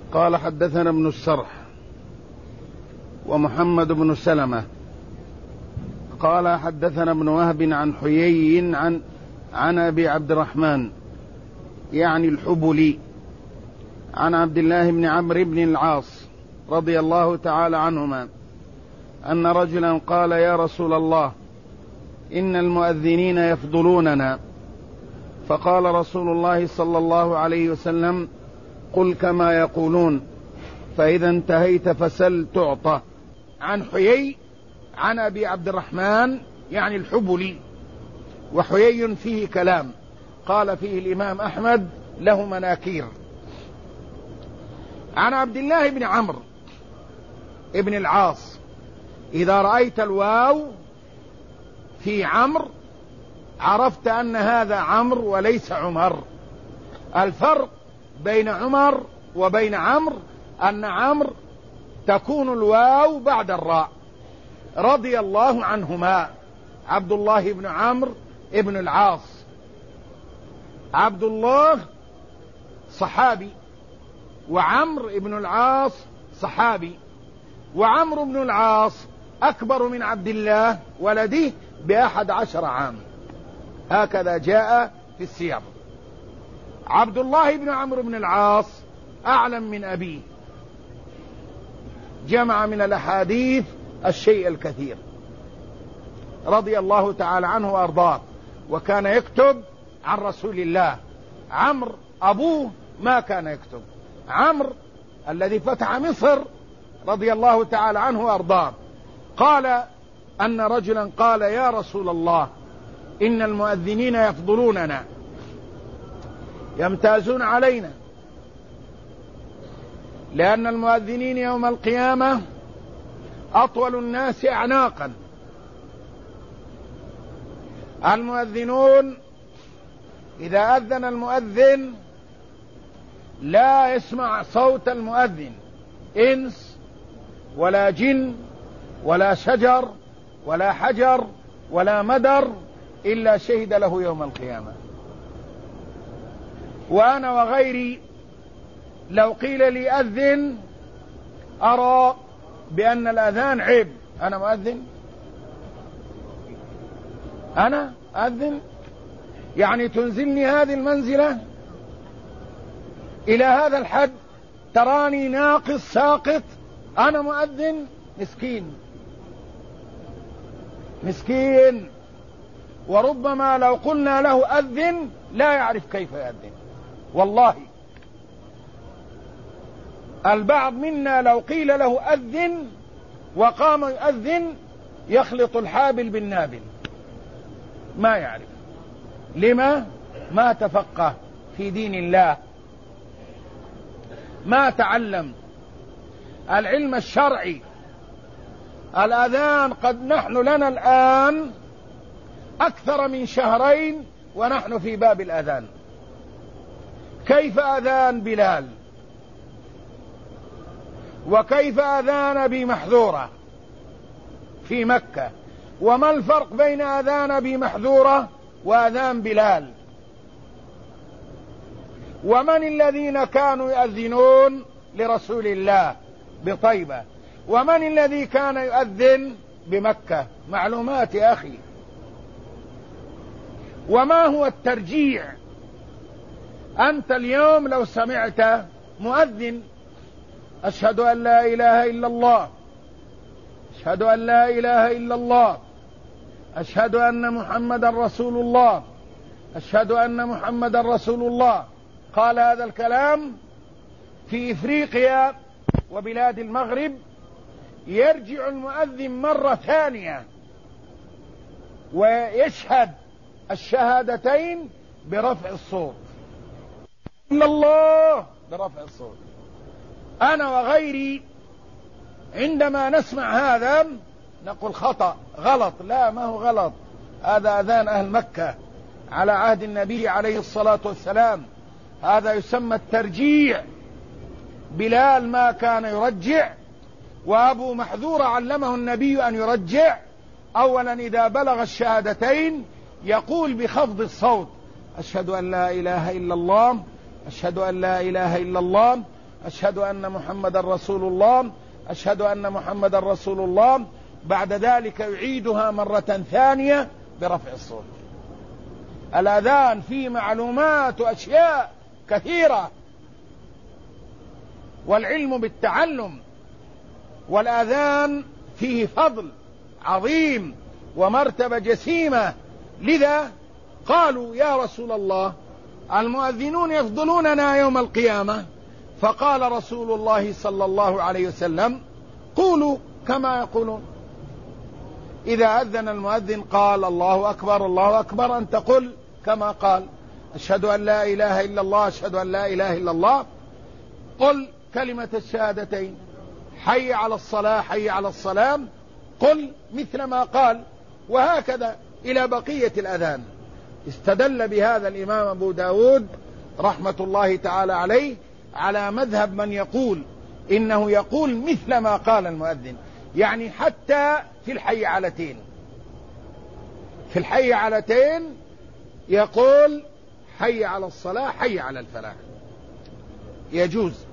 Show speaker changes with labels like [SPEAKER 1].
[SPEAKER 1] قال حدثنا ابن السرح ومحمد بن سلمة قال حدثنا ابن وهب عن حيي عن أبي عبد الرحمن يعني الحبلي عن عبد الله بن عمرو بن العاص رضي الله تعالى عنهما أن رجلا قال: يا رسول الله، إن المؤذنين يفضلوننا. فقال رسول الله صلى الله عليه وسلم: قل كما يقولون، فإذا انتهيت فسل تعطى. عن حيي عن أبي عبد الرحمن يعني الحبلي، وحيي فيه كلام، قال فيه الإمام أحمد له مناكير. عن عبد الله بن عمرو ابن العاص، إذا رأيت الواو في عمرو عرفت أن هذا عمرو وليس عمر. الفرق بين عمر وبين عمرو أن عمرو تكون الواو بعد الراء. رضي الله عنهما. عبد الله بن عمرو ابن العاص، عبد الله صحابي، وعمرو ابن العاص صحابي، وعمرو بن العاص أكبر من عبد الله ولده ب11 عام، هكذا جاء في السير. عبد الله بن عمرو بن العاص أعلم من أبيه، جمع من الأحاديث الشيء الكثير، رضي الله تعالى عنه وأرضاه، وكان يكتب عن رسول الله. عمرو أبوه ما كان يكتب. عمرو الذي فتح مصر رضي الله تعالى عنه وأرضاه قال أن رجلا قال: يا رسول الله، إن المؤذنين يفضلوننا، يمتازون علينا، لأن المؤذنين يوم القيامة أطول الناس أعناقا. المؤذنون إذا أذن المؤذن لا يسمع صوت المؤذن إنس ولا جن ولا شجر ولا حجر ولا مدر إلا شهد له يوم القيامة. وأنا وغيري لو قيل لي أذن أرى بأن الأذان عيب. أنا مؤذن، أنا أذن، يعني تنزلني هذه المنزلة إلى هذا الحد، تراني ناقص ساقط، أنا مؤذن؟ مسكين مسكين. وربما لو قلنا له أذن لا يعرف كيف يأذن. والله البعض منا لو قيل له أذن وقام يؤذن يخلط الحابل بالنابل، ما يعرف. لما؟ ما تفقه في دين الله، ما تعلم العلم الشرعي. الأذان قد نحن لنا الآن أكثر من شهرين ونحن في باب الأذان. كيف أذان بلال؟ وكيف أذان أبي محذورة في مكة؟ وما الفرق بين أذان أبي محذورة وأذان بلال؟ ومن الذين كانوا يؤذنون لرسول الله بطيبة؟ ومن الذي كان يؤذن بمكة؟ معلومات يا أخي. وما هو الترجيع؟ أنت اليوم لو سمعت مؤذن: أشهد أن لا إله إلا الله، أشهد أن لا إله إلا الله، أشهد أن محمد رسول الله، أشهد أن محمد رسول الله، قال هذا الكلام في إفريقيا وبلاد المغرب، يرجع المؤذن مرة ثانية ويشهد الشهادتين برفع الصوت، إلا الله برفع الصوت. أنا وغيري عندما نسمع هذا نقول خطأ، غلط. لا، ما هو غلط، هذا أذان أهل مكة على عهد النبي عليه الصلاة والسلام. هذا يسمى الترجيع. بلال ما كان يرجع، وأبو محذور علمه النبي أن يرجع. أولا إذا بلغ الشهادتين يقول بخفض الصوت: أشهد أن لا إله إلا الله، أشهد أن لا إله إلا الله. أشهد أن محمد رسول الله، أشهد أن محمد رسول الله. بعد ذلك يعيدها مرة ثانية برفع الصوت. الأذان فيه معلومات وأشياء كثيرة، والعلم بالتعلم، والأذان فيه فضل عظيم ومرتبة جسيمة. لذا قالوا يا رسول الله المؤذنون يفضلوننا يوم القيامة، فقال رسول الله صلى الله عليه وسلم قولوا كما يقولون. إذا أذن المؤذن قال الله أكبر الله أكبر، أن تقول كما قال أشهد أن لا إله إلا الله، أشهد أن لا إله إلا الله. قل كلمة الشهادتين، حي على الصلاة حي على الصلاة، قل مثل ما قال، وهكذا إلى بقية الأذان. استدل بهذا الإمام أبو داود رحمة الله تعالى عليه على مذهب من يقول إنه يقول مثل ما قال المؤذن، يعني حتى في الحي علتين، في الحي علتين يقول حي على الصلاة حي على الفلاح، يجوز.